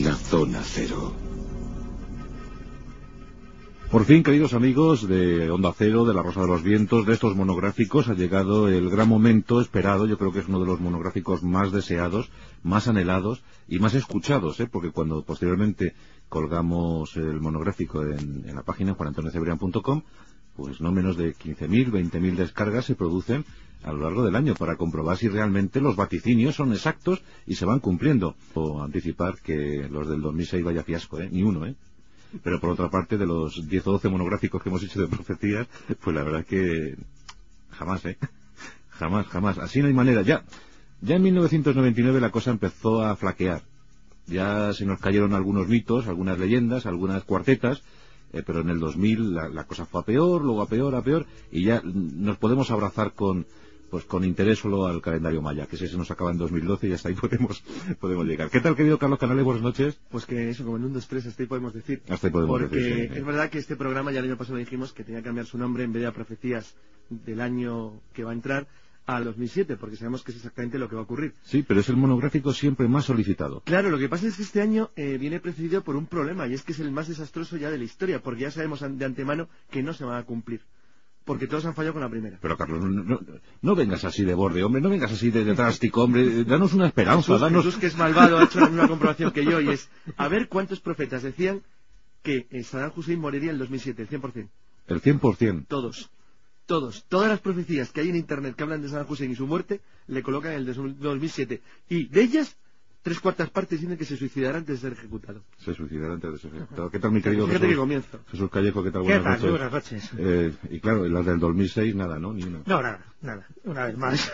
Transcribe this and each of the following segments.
La Zona Cero. Por fin, queridos amigos de Onda Cero, de La Rosa de los Vientos, de estos monográficos, ha llegado el gran momento esperado. Yo creo que es uno de los monográficos más deseados, más anhelados y más escuchados, porque cuando posteriormente colgamos el monográfico en la página juanantoniocebrián.com, pues no menos de 15.000, 20.000 descargas se producen a lo largo del año para comprobar si realmente los vaticinios son exactos y se van cumpliendo. O anticipar que los del 2006 vaya fiasco, ni uno, Pero por otra parte, de los 10 o 12 monográficos que hemos hecho de profecías, pues la verdad es que jamás, jamás. Así no hay manera. Ya en 1999 la cosa empezó a flaquear. Ya se nos cayeron algunos mitos, algunas leyendas, algunas cuartetas, pero en el 2000 la cosa fue a peor, luego a peor, y ya nos podemos abrazar con interés solo al calendario maya, que ese se nos acaba en 2012 y hasta ahí podemos llegar. ¿Qué tal, querido Carlos Canales? Buenas noches. Pues que eso, como en un 2-3, hasta ahí podemos decir. Hasta ahí podemos porque decir, sí. Es verdad que este programa ya el año pasado dijimos que tenía que cambiar su nombre en vez de a profecías del año que va a entrar al 2007, porque sabemos que es exactamente lo que va a ocurrir. Sí, pero es el monográfico siempre más solicitado. Claro, lo que pasa es que este año viene precedido por un problema, y es que es el más desastroso ya de la historia, porque ya sabemos de antemano que no se van a cumplir. Porque todos han fallado con la primera. Pero, Carlos, no vengas así de borde, hombre, no vengas así de drástico, hombre, danos una esperanza, Jesús, que es malvado, ha hecho la misma comprobación que yo, y es, a ver cuántos profetas decían que Saddam Hussein moriría en el 2007, el 100%. ¿El 100%? Todas las profecías que hay en Internet que hablan de Saddam Hussein y su muerte, le colocan en el 2007. Y de ellas, 3/4 partes dicen que se suicidará antes de ser ejecutado. Se suicidará antes de ser ejecutado. ¿Qué tal, mi querido Fíjate que comienzo. Jesús Callejo? ¿Qué tal? Buenas noches. Y claro, las del 2006, nada, ¿no? Ni una. No, nada. Una vez más.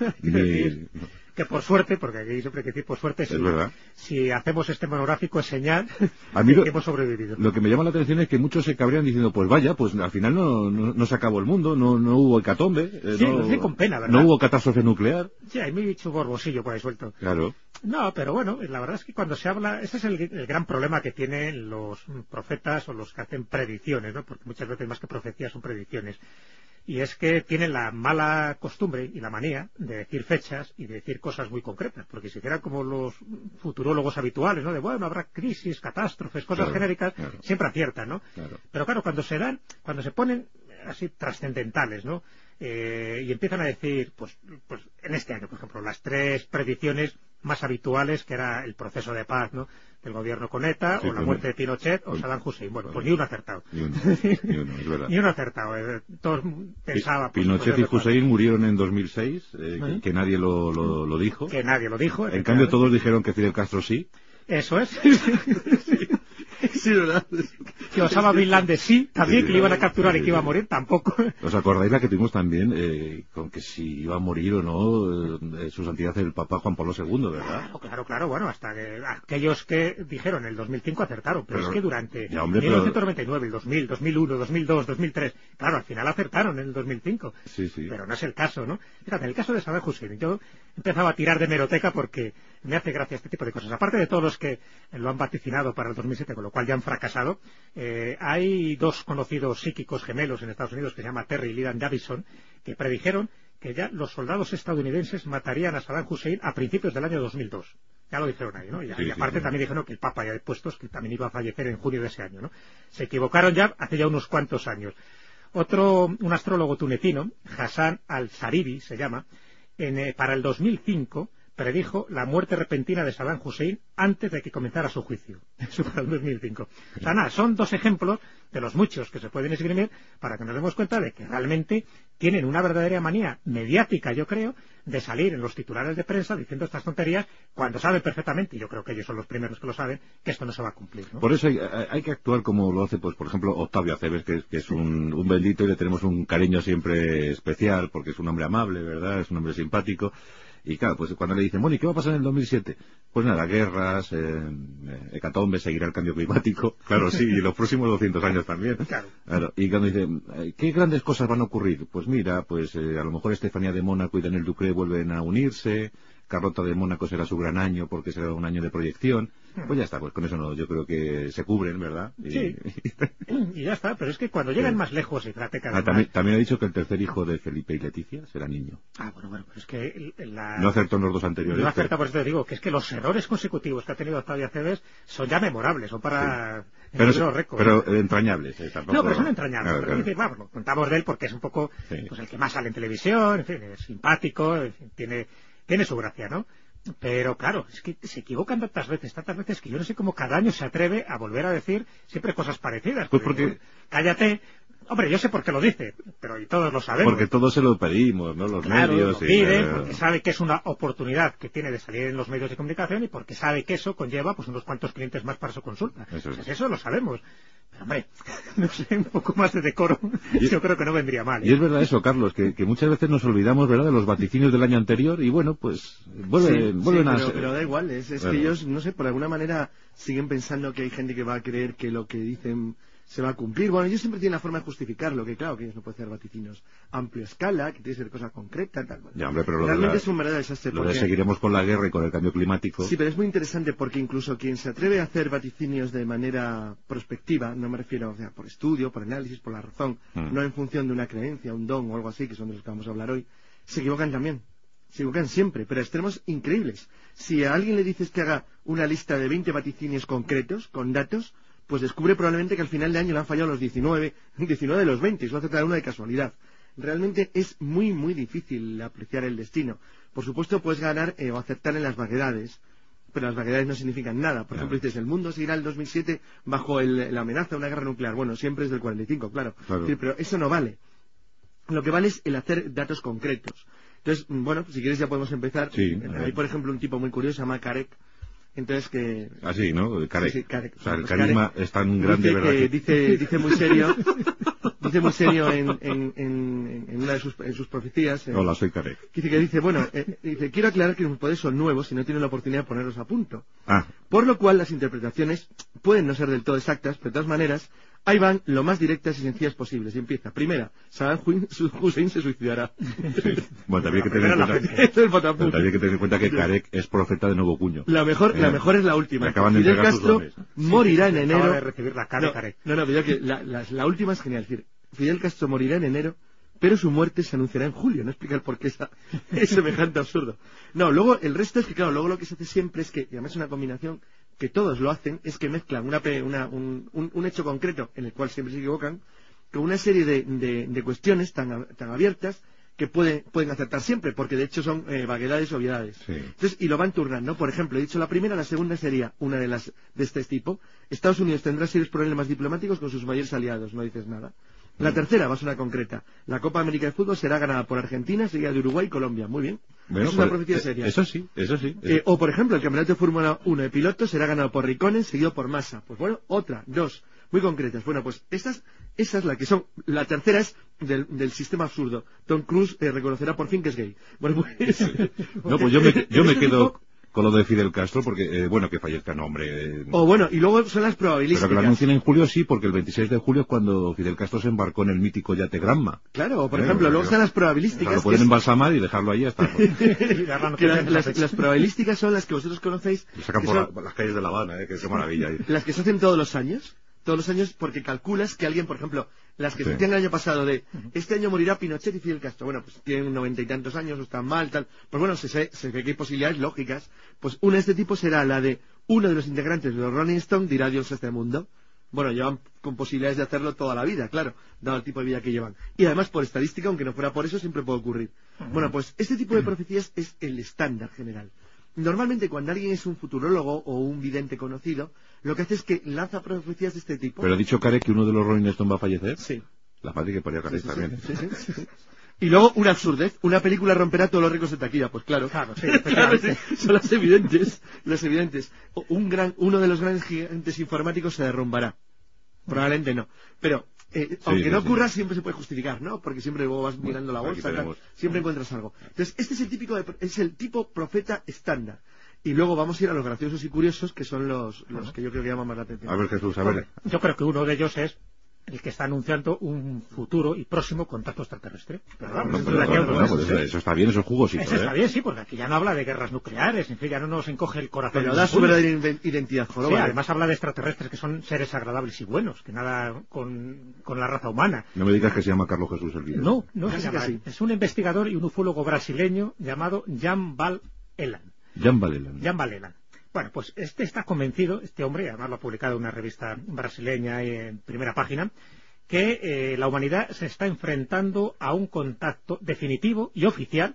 Que por suerte, porque aquí siempre hay que decir por suerte, si hacemos este monográfico es señal que hemos sobrevivido. Lo que me llama la atención es que muchos se cabrean diciendo, pues vaya, pues al final no se acabó el mundo, no hubo hecatombe. Sí, lo dice con pena, ¿verdad? No hubo catástrofe nuclear. Sí, hay mucho borbosillo por ahí suelto. Claro. No, pero bueno, la verdad es que cuando se habla, ese es el gran problema que tienen los profetas o los que hacen predicciones, ¿no? Porque muchas veces más que profecías son predicciones. Y es que tienen la mala costumbre y la manía de decir fechas y de decir cosas muy concretas, porque si hicieran como los futurólogos habituales, ¿no? De bueno, habrá crisis, catástrofes, cosas genéricas, siempre aciertan, ¿no? Claro. Pero claro, cuando se ponen así trascendentales, ¿no? Y empiezan a decir, pues en este año, por ejemplo, las 3 predicciones más habituales, que era el proceso de paz, ¿no? Del gobierno con ETA, o la muerte de Pinochet, o Saddam Hussein. Bueno, pues ni uno acertado. Ni uno, es verdad. Ni uno acertado. Todos pensaban... Pinochet y Hussein murieron en 2006, que nadie lo dijo. Que nadie lo dijo. En cambio, todos dijeron que Fidel Castro sí. Eso es. Sí, ¿verdad? Que Osama Bin Laden sí, también, que le iban a capturar y que iba a morir, tampoco. ¿Os acordáis la que tuvimos también, con que si iba a morir o no, su santidad el Papa Juan Pablo II, ¿verdad? Claro, bueno, hasta que aquellos que dijeron en el 2005 acertaron, pero es que durante 1999, el 2000, 2001, 2002, 2003, claro, al final acertaron en el 2005. Sí. Pero no es el caso, ¿no? Fíjate, en el caso de Saddam Hussein, yo empezaba a tirar de hemeroteca porque me hace gracia este tipo de cosas. Aparte de todos los que lo han vaticinado para el 2007, con lo cual ya han fracasado, hay 2 conocidos psíquicos gemelos en Estados Unidos que se llaman Terry y Lyndon Davidson, que predijeron que ya los soldados estadounidenses matarían a Saddam Hussein a principios del año 2002. Ya lo dijeron ahí, ¿no? Y aparte también dijeron que el Papa ya de puestos, que también iba a fallecer en junio de ese año, ¿no? Se equivocaron ya hace ya unos cuantos años. Un astrólogo tunecino, Hassan al-Zaribi se llama, para el 2005 predijo la muerte repentina de Saddam Hussein antes de que comenzara su juicio. Eso para el 2005. O sea, nada, son 2 ejemplos de los muchos que se pueden esgrimir para que nos demos cuenta de que realmente tienen una verdadera manía mediática, yo creo, de salir en los titulares de prensa diciendo estas tonterías cuando saben perfectamente, y yo creo que ellos son los primeros que lo saben, que esto no se va a cumplir, ¿no? Por eso hay que actuar como lo hace, pues por ejemplo, Octavio Aceves, que es un bendito y le tenemos un cariño siempre especial, porque es un hombre amable, ¿verdad? Es un hombre simpático. Y claro, pues cuando le dicen, bueno, ¿y qué va a pasar en el 2007? Pues nada, guerras, hecatombe, seguirá el cambio climático. Claro, sí, y los próximos 200 años también. Claro. Y cuando dicen, ¿qué grandes cosas van a ocurrir? Pues mira, a lo mejor Estefanía de Mónaco y Daniel Ducré vuelven a unirse, Carlota de Mónaco será su gran año porque será un año de proyección. Pues ya está, pues con eso no, yo creo que se cubren, ¿verdad? Sí. Y ya está, pero es que cuando llegan más lejos, y fíjate que también ha dicho que el tercer hijo de Felipe y Leticia será niño. Bueno, pero es que no acertó en los dos anteriores. No acerta, por eso te digo, que es que los errores consecutivos que ha tenido Octavio Aceves son ya memorables, son para... Sí. Pero entrañables. Tampoco... No, pero son entrañables. Claro, pero claro. Bueno, contamos de él porque es un poco pues el que más sale en televisión, en fin, es simpático, en fin, tiene su gracia, ¿no? Pero claro, es que se equivocan tantas veces que yo no sé cómo cada año se atreve a volver a decir siempre cosas parecidas. Pues porque... Cállate. Hombre, yo sé por qué lo dice, pero y todos lo sabemos. Porque todos se lo pedimos, ¿no? Los medios. Lo piden, porque sabe que es una oportunidad que tiene de salir en los medios de comunicación y porque sabe que eso conlleva pues unos cuantos clientes más para su consulta. Eso lo sabemos. Pero, hombre, no sé, un poco más de decoro, yo creo que no vendría mal. Y es verdad eso, Carlos, que muchas veces nos olvidamos, ¿verdad?, de los vaticinios del año anterior y bueno, pues vuelven a ser... Pero da igual, es que ellos, no sé, por alguna manera siguen pensando que hay gente que va a creer que lo que dicen se va a cumplir. Bueno, ellos siempre tienen la forma de justificarlo, que claro, que ellos no pueden hacer vaticinios a amplia escala, que tiene que ser cosa concreta, tal. Ya, hombre, pero realmente es un verdadero desastre. Lo de seguiremos con la guerra y con el cambio climático. Sí, pero es muy interesante porque incluso quien se atreve a hacer vaticinios de manera prospectiva, no me refiero, o sea, por estudio, por análisis, por la razón, no en función de una creencia, un don o algo así, que son de los que vamos a hablar hoy, se equivocan también. Se equivocan siempre, pero a extremos increíbles. Si a alguien le dices que haga una lista de 20 vaticinios concretos, con datos, pues descubre probablemente que al final de año le han fallado los 19 de los 20, y solo acertará uno de casualidad. Realmente es muy, muy difícil apreciar el destino. Por supuesto, puedes ganar o acertar en las vaguedades, pero las vaguedades no significan nada. Por ejemplo, dices, el mundo seguirá el 2007 bajo la amenaza de una guerra nuclear. Bueno, siempre es del 45, claro. Sí, pero eso no vale. Lo que vale es el hacer datos concretos. Entonces, bueno, si quieres ya podemos empezar. Sí, hay, por ejemplo, un tipo muy curioso, se llama Karek. Entonces que... Así, ¿no? Karek. Sí, Karek. O sea, el carisma es tan grande, ¿verdad? Dice muy serio, en una de sus profecías. Hola, soy Karek. Dice, bueno, quiero aclarar que los poderes son nuevos y no tienen la oportunidad de ponerlos a punto. Ah. Por lo cual las interpretaciones pueden no ser del todo exactas, pero de todas maneras, ahí van lo más directas y sencillas posibles. Y empieza. Primera, Saddam Hussein se suicidará. Sí. Bueno, también hay que tener en cuenta que Karek es profeta de nuevo cuño. La mejor es la última. Fidel Castro morirá en enero. Acaba de recibir la cara de Karek. Pero que la última es genial. Es decir, Fidel Castro morirá en enero, pero su muerte se anunciará en julio. No explicar por qué es semejante absurdo. No, luego el resto es que, claro, luego lo que se hace siempre es que, y además es una combinación que todos lo hacen, es que mezclan un hecho concreto, en el cual siempre se equivocan, con una serie de cuestiones tan abiertas que pueden acertar siempre, porque de hecho son vaguedades o obviedades. Sí. Entonces, y lo van turnando. Por ejemplo, he dicho la primera, la segunda sería una de este tipo. Estados Unidos tendrá serios problemas diplomáticos con sus mayores aliados, no dices nada. La tercera va a ser una concreta. La Copa América de Fútbol será ganada por Argentina, seguida de Uruguay y Colombia. Muy bien. Bueno, es una profecía seria. Eso sí. O, por ejemplo, el campeonato de Fórmula 1 de pilotos será ganado por Raikkonen, seguido por Massa. Pues bueno, dos muy concretas. Bueno, pues esas la que son. La tercera es del sistema absurdo. Tom Cruise reconocerá por fin que es gay. Bueno, pues... No, pues yo me quedo con lo de Fidel Castro, porque, que fallezca, no, hombre. Y luego son las probabilísticas. Pero que lo anuncien en julio sí, porque el 26 de julio es cuando Fidel Castro se embarcó en el mítico yate Granma. Claro, por ejemplo, luego están las probabilísticas. Lo pueden embalsamar y dejarlo ahí hasta. Las probabilísticas son las que vosotros conocéis. Lo sacan por las calles de La Habana, que qué maravilla. Las que se hacen todos los años, porque calculas que alguien, por ejemplo, las que se hacían el año pasado este año morirá Pinochet y Fidel Castro. Bueno, pues tienen 90 y tantos años, o están mal, tal. Pues bueno, se ve que hay posibilidades lógicas. Pues una de este tipo será la de uno de los integrantes de los Rolling Stones dirá Dios a este mundo. Bueno, llevan con posibilidades de hacerlo toda la vida, claro, dado el tipo de vida que llevan. Y además, por estadística, aunque no fuera por eso, siempre puede ocurrir. Bueno, pues este tipo de profecías es el estándar general. Normalmente cuando alguien es un futurólogo o un vidente conocido, lo que hace es que lanza profecías de este tipo. ¿Pero ha dicho Karek que uno de los Rolling Stones va a fallecer? Sí. La madre que ponía Karek también. Sí. Y luego una absurdez, una película romperá todos los récords de taquilla, pues claro, son las evidentes. Uno de los grandes gigantes informáticos se derrumbará. Probablemente no. Pero aunque no ocurra, siempre se puede justificar, ¿no? Porque siempre luego vas mirando la bolsa, siempre encuentras algo. Entonces, este es el tipo profeta estándar. Y luego vamos a ir a los graciosos y curiosos, que son los que yo creo que llaman más la atención. A ver, Jesús, a ver. Yo creo que uno de ellos es el que está anunciando un futuro y próximo contacto extraterrestre. Pero vamos, eso está bien, eso es jugosito. Eso está bien, sí, porque aquí ya no habla de guerras nucleares, en fin, ya no nos encoge el corazón. Pero da su verdadera identidad, sí, además habla de extraterrestres que son seres agradables y buenos, que nada con la raza humana. No me digas que se llama Carlos Jesús el Guido. No se llama. Es un investigador y un ufólogo brasileño llamado Jan Val-Elan. Jan Val-Elan. Bueno, pues este está convencido, este hombre, además lo ha publicado en una revista brasileña en primera página, que la humanidad se está enfrentando a un contacto definitivo y oficial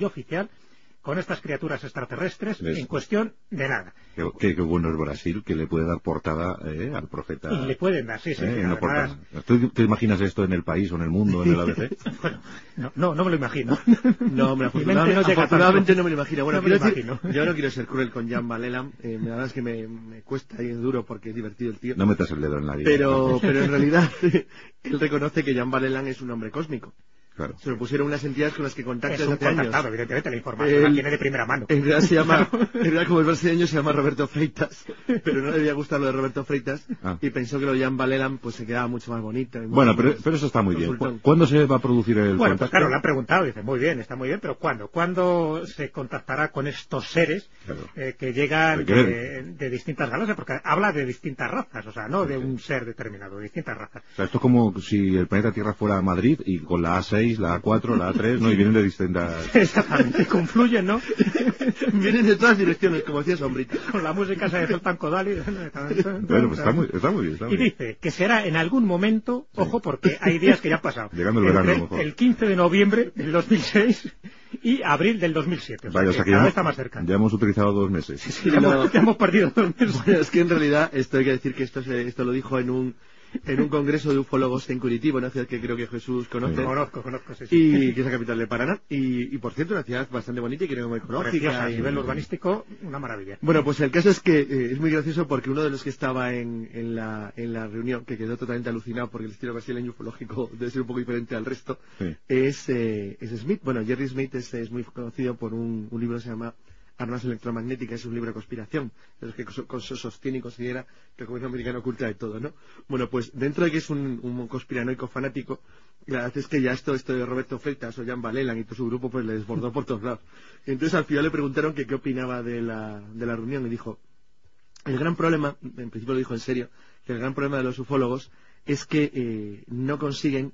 con estas criaturas extraterrestres en cuestión de nada. Qué bueno es Brasil, que le puede dar portada al profeta. Y le pueden dar, sí. Además... ¿Tú te imaginas esto en El País o en El Mundo, en el ABC? Bueno, no me lo imagino. No, hombre, afortunadamente no me lo imagino. Bueno, yo no quiero ser cruel con Jan Val-Elan, la verdad es que me cuesta y es duro porque es divertido el tío. No metas el dedo en la vida. Pero en realidad él reconoce que Jan Val-Elan es un hombre cósmico. Claro. Se lo pusieron unas entidades con las que contacta desde hace años. Evidentemente, la información la tiene de primera mano. En realidad como es brasileño, se llama Roberto Freitas, pero no le debía gustar lo de Roberto Freitas, y pensó que lo de Jan Val-Elan pues se quedaba mucho más bonito. Bueno, pero eso está muy bien. ¿Cuándo se va a producir el contacto? Pues claro, le han preguntado, dice, muy bien, está muy bien, pero ¿cuándo? ¿Cuándo se contactará con estos seres que llegan de distintas galaxias? Porque habla de distintas razas, o sea, no de un ser determinado, de distintas razas. O sea, esto es como si el planeta Tierra fuera Madrid y con la A6, la A4, la A3, ¿no? Y vienen de distintas... Exactamente, confluyen, ¿no? Vienen de todas direcciones, como decía Sombrita. Con la música se Zoltán Kodály. Bueno, pues está muy bien. Y dice que será en algún momento, ojo, porque hay días que ya han pasado. Llegando el verano, mejor. El 15 de noviembre del 2006 y abril del 2007. Vaya, o sea que cada vez está más cerca. Ya hemos utilizado 2 meses. Sí, ya hemos perdido 2 meses. Bueno, es que en realidad esto hay que decir que esto lo dijo en un congreso de ufólogos en Curitiba, una ciudad que creo que Jesús conoce. Conozco, sí. Y que es la capital de Paraná. Y por cierto, una ciudad bastante bonita y creo muy ecológica. A nivel urbanístico, una maravilla. Bueno, pues el caso es que es muy gracioso porque uno de los que estaba en la reunión, que quedó totalmente alucinado porque el estilo brasileño ufológico debe ser un poco diferente al resto, es Smith. Bueno, Jerry Smith es muy conocido por un libro que se llama Armas electromagnéticas, es un libro de conspiración, de los que sostiene y considera que el gobierno americano oculta de todo, ¿no? Bueno, pues dentro de que es un conspiranoico fanático, la verdad es que ya esto de Roberto Freitas o Jan Val-Elan y todo su grupo pues le desbordó por todos lados. Y entonces al final le preguntaron que qué opinaba de la reunión y dijo, el gran problema, en principio lo dijo en serio, que el gran problema de los ufólogos es que no consiguen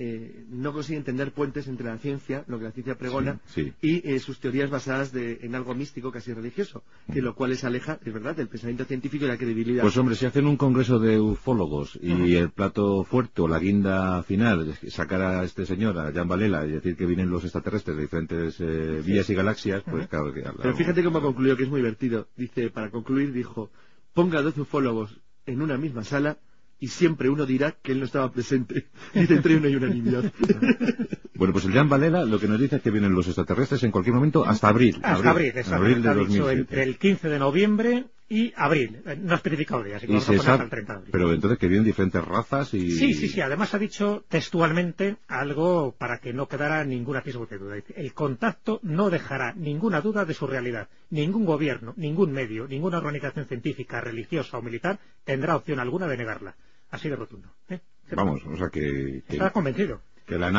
tender puentes entre la ciencia, lo que la ciencia pregona, y sus teorías basadas en algo místico, casi religioso, que lo cual les aleja, es verdad, del pensamiento científico y la credibilidad. Pues hombre, si hacen un congreso de ufólogos y el plato fuerte o la guinda final es sacar a este señor, a Jan Val-Elan, y decir que vienen los extraterrestres de diferentes vías y galaxias, pues claro que... Pero fíjate cómo concluyó, que es muy divertido. Dice, para concluir, dijo, ponga 12 ufólogos en una misma sala y siempre uno dirá que él no estaba presente. Dice, entre una y unanimidad. Bueno, pues el Jan Val-Elan lo que nos dice es que vienen los extraterrestres en cualquier momento hasta abril. Hasta abril, abril de 2007. Entre el 15 de noviembre y abril. No ha especificado días, así que vamos a poner hasta el 30 de abril. Pero entonces que vienen diferentes razas y... Sí. Además ha dicho textualmente algo para que no quedara ningún atisbo de duda. El contacto no dejará ninguna duda de su realidad. Ningún gobierno, ningún medio, ninguna organización científica, religiosa o militar tendrá opción alguna de negarla. Así de rotundo. Vamos, o sea que... Está convencido. Que la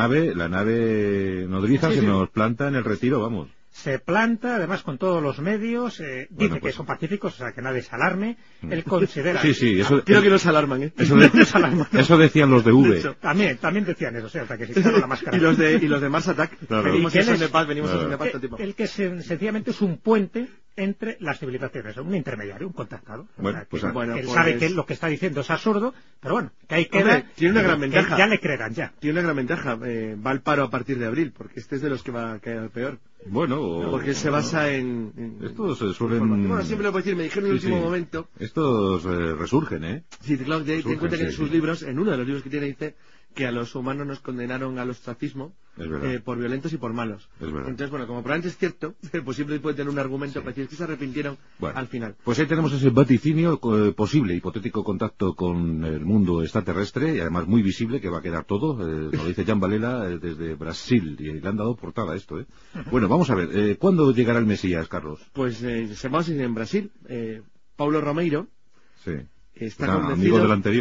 nave nodriza se nos planta en el Retiro, vamos. Se planta, además con todos los medios, dice que son pacíficos, o sea, que nadie se alarme. Él considera... Sí, eso... Creo que nos alarman, ¿eh? Eso decían los de V. También decían eso, o sea, que se quitaron la máscara. Y los de Mars Attack. Venimos en son de paz, tipo. El que sencillamente es un puente entre las civilizaciones, un intermediario, un contactado. Él sabe que lo que está diciendo es absurdo, pero bueno, que ahí queda. Tiene una gran ventaja. Ya le creerán, ya. Tiene una gran ventaja. Va al paro a partir de abril, porque este es de los que va a caer al peor. Bueno, porque se basa en estos se suelen... Bueno, siempre lo puedo decir, me dijeron en el último momento. Estos resurgen, ¿eh? Sí, claro, ten en cuenta que en sus libros, en uno de los libros que tiene, dice que a los humanos nos condenaron al ostracismo por violentos y por malos. Entonces, bueno, como probablemente es cierto, pues siempre puede tener un argumento para decir que se arrepintieron al final. Pues ahí tenemos ese vaticinio, posible, hipotético contacto con el mundo extraterrestre, y además muy visible, que va a quedar todo, lo dice Jan Val-Elan desde Brasil, y le han dado portada a esto, ¿eh? Bueno, vamos a ver, ¿cuándo llegará el Mesías, Carlos? Pues sepamos en Brasil, Paulo Romeiro está convencido... amigo del anterior.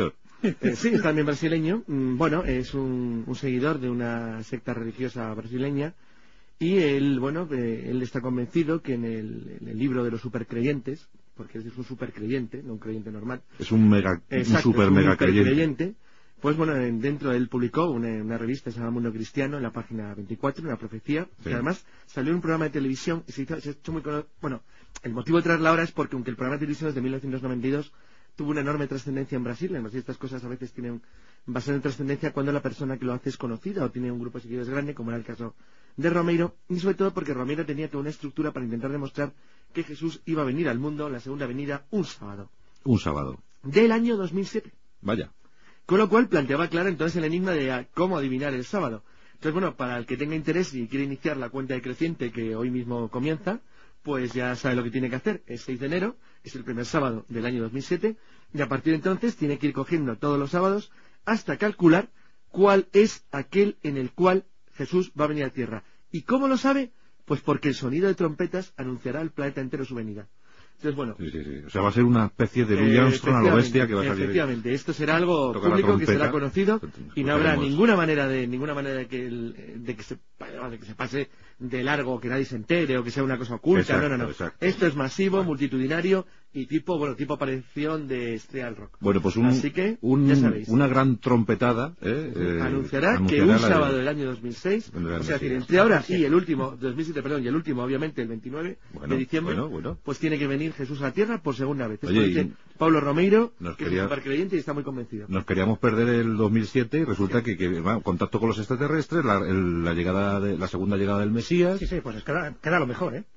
Sí, es también brasileño. Bueno, es un seguidor de una secta religiosa brasileña. Y él, bueno, él está convencido que en el libro de los supercreyentes, porque es un supercreyente, no un creyente normal. Es un super mega creyente. Pues bueno, dentro él publicó una revista, se llama Mundo Cristiano, en la página 24, una profecía, que además salió en un programa de televisión y se ha hecho muy conocido. Bueno, el motivo de traerla ahora es porque aunque el programa de televisión es de 1992, tuvo una enorme trascendencia en Brasil. En Brasil estas cosas a veces tienen bastante trascendencia cuando la persona que lo hace es conocida o tiene un grupo de seguidores grande, como era el caso de Romeiro, y sobre todo porque Romeiro tenía toda una estructura para intentar demostrar que Jesús iba a venir al mundo, la segunda venida, un sábado. Un sábado. Del año 2007. Vaya. Con lo cual planteaba claro entonces el enigma de cómo adivinar el sábado. Entonces, bueno, para el que tenga interés y quiere iniciar la cuenta decreciente que hoy mismo comienza, pues ya sabe lo que tiene que hacer. Es 6 de enero, es el primer sábado del año 2007, y a partir de entonces tiene que ir cogiendo todos los sábados hasta calcular cuál es aquel en el cual Jesús va a venir a tierra. ¿Y cómo lo sabe? Pues porque el sonido de trompetas anunciará al planeta entero su venida. Entonces, bueno. Sí. O sea, va a ser una especie de Louis Armstrong a lo bestia que va a salir. Efectivamente, esto será algo público que será conocido y no habrá ninguna manera de que se pase de largo, que nadie se entere o que sea una cosa oculta. Exacto, no. Exacto. Esto es masivo, multitudinario y tipo aparición de estrella del rock. Bueno, pues así que, ya sabéis. Una gran trompetada anunciará que un sábado del año 2006, o sea, entre ahora y el último, 2007, perdón, y el último, obviamente, el 29 de diciembre, pues tiene que venir Jesús a la tierra por segunda vez. Eso dice Paulo Romeiro, que es un supercreyente y está muy convencido. Nos queríamos perder el 2007 y resulta que contacto con los extraterrestres, la segunda llegada del Mesías. Sí, pues queda lo mejor, ¿eh?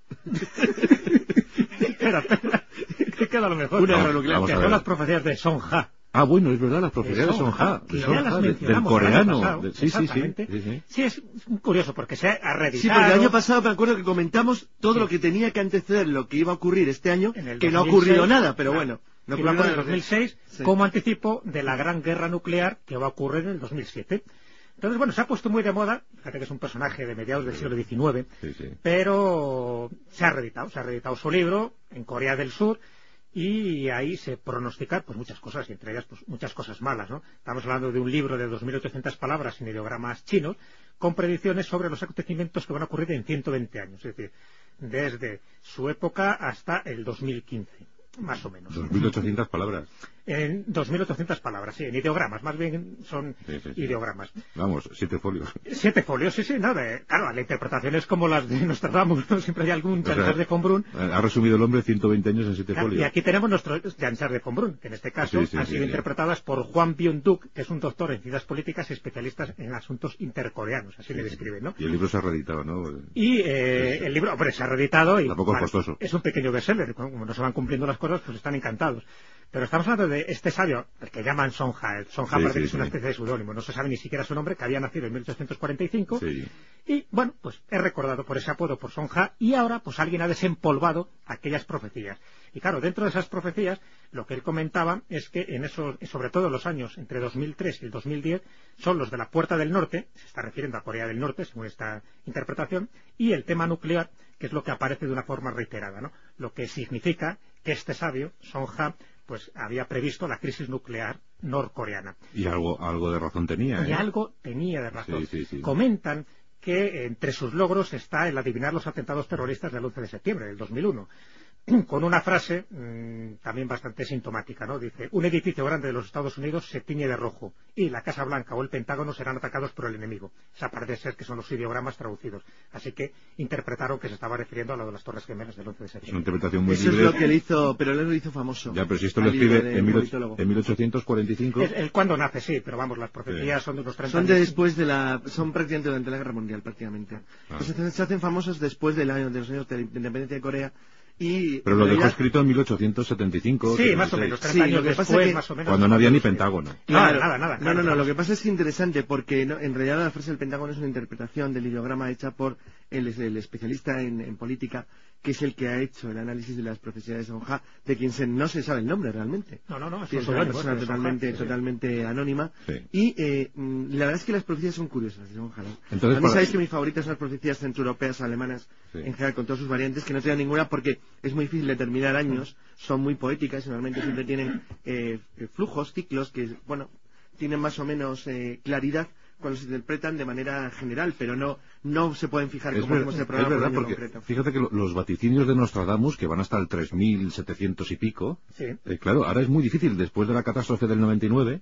Queda lo mejor. Una guerra nuclear. Que son las profecías de Son Ha. Ah, bueno, es verdad, las profecías de Son Ha. Del coreano. Sí, es curioso porque se ha reeditado. Sí, porque el año pasado me acuerdo que comentamos todo lo que tenía que anteceder lo que iba a ocurrir este año, que no ha ocurrido nada, pero bueno. No ocurrió nada en el 2006 como anticipo de la gran guerra nuclear que va a ocurrir en el 2007. Entonces, bueno, se ha puesto muy de moda, fíjate que es un personaje de mediados del siglo XIX, pero se ha reeditado su libro en Corea del Sur, y ahí se pronostican pues muchas cosas, y entre ellas pues muchas cosas malas, ¿no? Estamos hablando de un libro de 2.800 palabras sin ideogramas chinos, con predicciones sobre los acontecimientos que van a ocurrir en 120 años, es decir, desde su época hasta el 2015. Más o menos. 2.800 palabras. En 2.800 palabras, sí, en ideogramas, más bien son ideogramas. Vamos, 7 folios. 7 folios, sí, nada. Claro, la interpretación es como las de Nostradamus, ¿no? Siempre hay algún Janssar de von Brunn. Ha resumido el hombre 120 años en 7 folios. Y aquí tenemos nuestro Janssar de von Brunn, que en este caso han sido interpretadas por Juan Byung-Duk, que es un doctor en ciencias políticas y especialista en asuntos intercoreanos, así le describen, ¿no? Y el libro se ha reeditado, ¿no? Y el libro, hombre, se ha reeditado y tampoco es costoso. Es un pequeño bestseller, como no se van cumpliendo las cosas, pues están encantados. Pero estamos hablando de este sabio, el que llaman Son Ha. Son Ha parece que es una especie de seudónimo, no se sabe ni siquiera su nombre, que había nacido en 1845. Y bueno, pues es recordado por ese apodo, por Son Ha, y ahora pues alguien ha desempolvado aquellas profecías. Y claro, dentro de esas profecías, lo que él comentaba es que en esos, sobre todo en los años entre 2003 y el 2010, son los de la Puerta del Norte, se está refiriendo a Corea del Norte, según esta interpretación, y el tema nuclear, que es lo que aparece de una forma reiterada, ¿no? Lo que significa que este sabio, Son Ha, pues había previsto la crisis nuclear norcoreana. Y algo de razón tenía, ¿eh? Y algo tenía de razón. Sí. Comentan que entre sus logros está el adivinar los atentados terroristas del 11 de septiembre del 2001. Con una frase también bastante sintomática, ¿no? Dice: un edificio grande de los Estados Unidos se tiñe de rojo y la Casa Blanca o el Pentágono serán atacados por el enemigo. Esa parece ser que son los ideogramas traducidos. Así que interpretaron que se estaba refiriendo a lo de las Torres Gemelas del 11 de septiembre. Es una interpretación muy libre. Eso es lo que él hizo, pero él lo hizo famoso. Ya, pero si esto lo escribe en 1845... El cuándo nace, sí, pero vamos, las profecías son de unos 30 años. Son de después son prácticamente durante la Guerra Mundial, prácticamente. Pues se hacen famosos después de los años de independencia de Corea. Pero lo dejó escrito en 1875. Sí, más o menos, 30 años después, más o menos. Cuando no había ni Pentágono. Claro, nada. No, lo que pasa es interesante porque en realidad la frase del Pentágono es una interpretación del ideograma hecha por él es el especialista en política, que es el que ha hecho el análisis de las profecías de Sonja, de quien no se sabe el nombre realmente. No, es una persona totalmente anónima. Sí. Y la verdad es que las profecías son curiosas de Sonja. Entonces, a mí sabéis que mis favoritas son las profecías centroeuropeas, alemanas, en general, con todas sus variantes, que no tengan ninguna porque es muy difícil determinar años, son muy poéticas y normalmente siempre tienen flujos, ciclos, que, bueno, tienen más o menos claridad cuando se interpretan de manera general, pero no se pueden fijar como hacemos el programa. Es verdad, porque concreto. Fíjate que los vaticinios de Nostradamus, que van hasta el 3700 y pico, sí. Claro, ahora es muy difícil, después de la catástrofe del 99,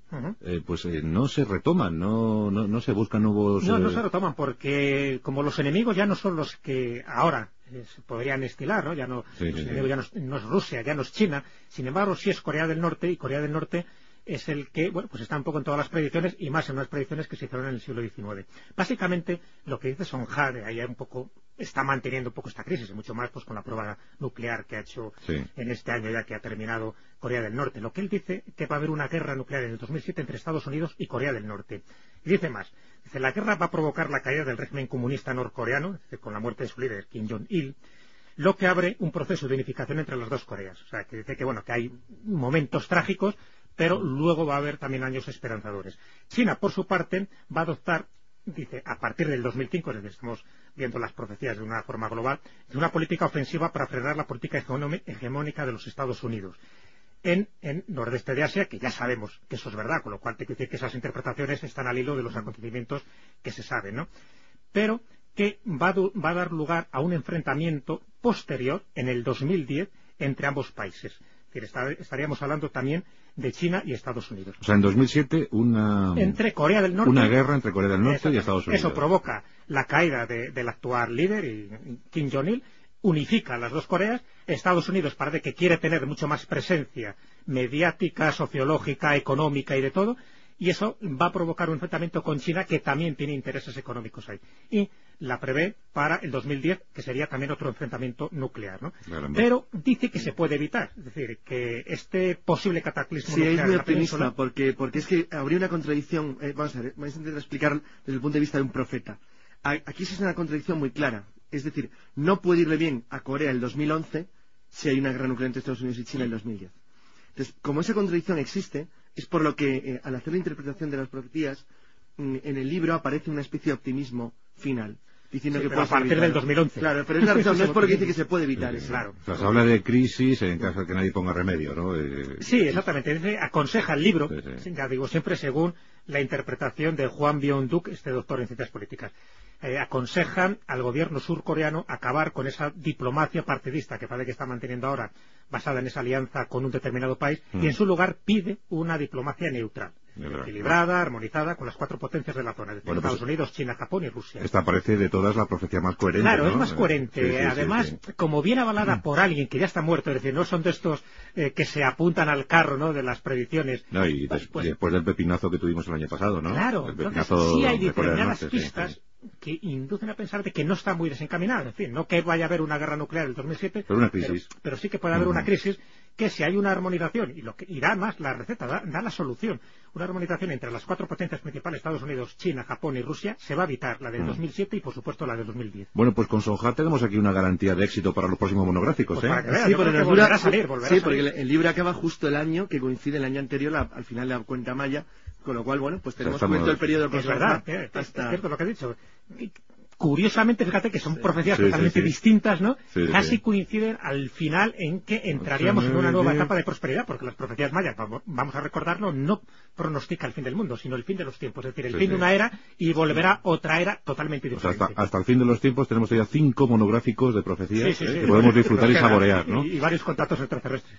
no se retoman, no se buscan nuevos... No se retoman, porque como los enemigos ya no son los que ahora se podrían estilar, ¿no? Ya no, los enemigos ya no es Rusia, ya no es China, sin embargo sí es Corea del Norte, y Corea del Norte es el que, bueno, pues está un poco en todas las predicciones y más en unas predicciones que se hicieron en el siglo XIX. Básicamente, lo que dice Sonja, ahí un poco, está manteniendo un poco esta crisis, y mucho más pues con la prueba nuclear que ha hecho en este año ya que ha terminado Corea del Norte. Lo que él dice que va a haber una guerra nuclear en el 2007 entre Estados Unidos y Corea del Norte. Y dice más, dice, la guerra va a provocar la caída del régimen comunista norcoreano, con la muerte de su líder, Kim Jong-il, lo que abre un proceso de unificación entre las dos Coreas. O sea, que dice que, bueno, que hay momentos trágicos, pero luego va a haber también años esperanzadores. China, por su parte, va a adoptar, dice, a partir del 2005, es decir, estamos viendo las profecías de una forma global, de una política ofensiva para frenar la política hegemónica de los Estados Unidos en nordeste de Asia, que ya sabemos que eso es verdad, con lo cual te quiere decir que esas interpretaciones están al hilo de los acontecimientos que se saben, ¿no? Pero que va a dar lugar a un enfrentamiento posterior, en el 2010, entre ambos países. Es decir, estaríamos hablando también de China y Estados Unidos. O sea, en 2007 entre Corea del Norte, una guerra entre Corea del Norte y Estados Unidos. Eso provoca la caída del actual líder, Kim Jong-il, unifica las dos Coreas. Estados Unidos parece que quiere tener mucho más presencia mediática, sociológica, económica y de todo, y eso va a provocar un enfrentamiento con China, que también tiene intereses económicos ahí. Y la prevé para el 2010, que sería también otro enfrentamiento nuclear, ¿no? Pero dice que se puede evitar, es decir, que este posible cataclismo nuclear... Sí, es muy optimista, porque es que habría una contradicción, vamos a intentar explicar desde el punto de vista de un profeta. Aquí sí es una contradicción muy clara, es decir, no puede irle bien a Corea el 2011 si hay una guerra nuclear entre Estados Unidos y China en el 2010. Entonces, como esa contradicción existe, es por lo que al hacer la interpretación de las profecías, en el libro aparece una especie de optimismo final, diciendo que puede a partir del 2011. Claro, pero es la razón, no es porque dice que se puede evitar eso. Claro. O sea, se habla de crisis en caso de que nadie ponga remedio, ¿no? Sí, exactamente. Dice, aconseja el libro, ya digo, siempre según la interpretación de Juan Byung-Duk, este doctor en ciencias políticas. Aconsejan al gobierno surcoreano acabar con esa diplomacia partidista que parece que está manteniendo ahora, basada en esa alianza con un determinado país, y en su lugar pide una diplomacia neutral, equilibrada, armonizada, con las cuatro potencias de la zona, Estados Unidos, China, Japón y Rusia. Esta parece de todas la profecía más coherente. Claro, ¿no? es más coherente. Además, como viene avalada por alguien que ya está muerto, es decir, no son de estos que se apuntan al carro, ¿no?, de las predicciones. No, y después del pepinazo que tuvimos el año pasado, ¿no? Claro, entonces sí hay determinadas pistas que inducen a pensar de que no está muy desencaminado. En fin, no que vaya a haber una guerra nuclear en el 2007, pero una crisis. Pero sí que puede haber una crisis, que si hay una armonización, y da más la receta, da la solución, una armonización entre las cuatro potencias principales, Estados Unidos, China, Japón y Rusia, se va a evitar la del 2007 y, por supuesto, la del 2010. Bueno, pues con Sonja tenemos aquí una garantía de éxito para los próximos monográficos, pues ¿eh? Para que veas, porque volverá a salir. Porque el libro acaba justo el año que coincide el año anterior, al final de la cuenta maya, con lo cual, bueno, pues tenemos cubierto el periodo con Sonja. Es verdad, es cierto lo que he dicho. Curiosamente, fíjate que son profecías totalmente distintas, ¿no? Casi coinciden al final en que entraríamos en una nueva etapa de prosperidad, porque las profecías mayas, vamos a recordarlo, no pronostica el fin del mundo, sino el fin de los tiempos, es decir, el fin de una era y volverá otra era totalmente diferente. O sea, hasta el fin de los tiempos tenemos ya 5 monográficos de profecías que podemos disfrutar y saborear, ¿no? Y varios contactos extraterrestres.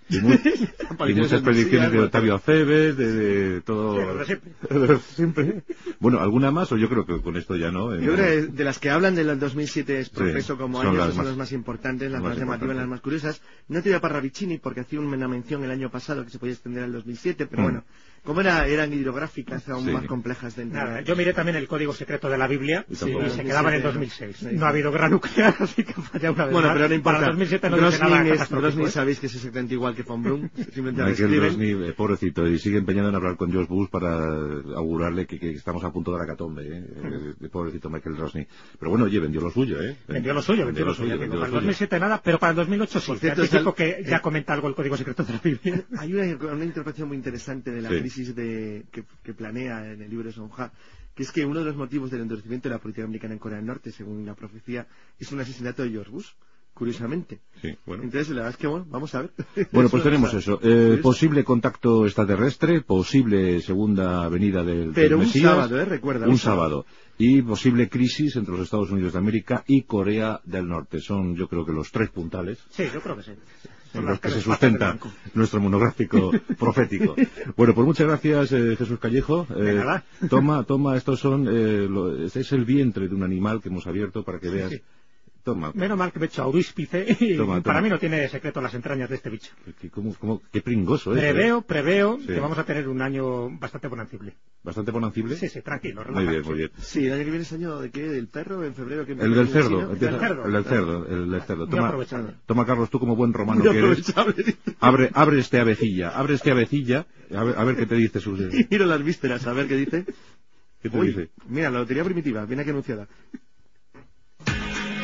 Y muchas predicciones de Octavio Aceves, de todo... siempre. Bueno, ¿alguna más? O yo creo que con esto ya no. Yo creo que de las que hablan del 2007 es profeso como años, son las más importantes, las más llamativas, las más curiosas. No te voy a Parravicini porque hacía una mención el año pasado que se podía extender al 2007, pero bueno, como eran hidrográficas aún más complejas de entender. Nada, yo miré también el código secreto de la Biblia y se quedaba en el 2006. No ha habido guerra nuclear, así que falla una vez bueno, más. pero no importa. Para el 2007 no dice nada catastrófico. Grosny sabéis que es exactamente igual que Von Blum. Michael Grosny, pobrecito, y sigue empeñado en hablar con George Bush para augurarle que estamos a punto de la hecatombe, pobrecito Michael Grosny. Pero bueno, oye, vendió lo suyo, ¿eh? Vendió lo suyo. Para el 2007 nada, pero para el 2008 sí. Cierto, anticipo que ya comenta algo el código secreto de la Biblia. Hay una interpretación muy interesante de la crisis que planea en el libro de Sonja, que es que uno de los motivos del endurecimiento de la política americana en Corea del Norte, según la profecía, es un asesinato de George Bush. Curiosamente. Sí, bueno. Entonces, la verdad es que, bueno, vamos a ver. Bueno, pues tenemos eso. Posible contacto extraterrestre, posible segunda venida del Pero Mesías. un sábado, recuerda. Un sábado. Y posible crisis entre los Estados Unidos de América y Corea del Norte. Son, yo creo que los 3 puntales. Sí, yo creo que sí. En los que se sustenta nuestro monográfico profético. Bueno, pues muchas gracias, Jesús Callejo. Toma, estos son, este es el vientre de un animal que hemos abierto para que veas. Sí. Toma. Menos mal que me he hecho auríspice y para mí no tiene secreto las entrañas de este bicho. Qué pringoso es. Preveo que vamos a tener un año bastante bonancible. ¿Bastante bonancible? Sí, tranquilo. Muy bien, muy bien. Sí, el año que viene es año de qué, del perro, en febrero. El del cerdo. El del cerdo. Toma, Carlos, tú como buen romano que eres. Abre este avecilla. A ver qué te dice. Mira las vísceras, a ver qué dice. ¿Qué te dice? Mira, la lotería primitiva, viene aquí anunciada.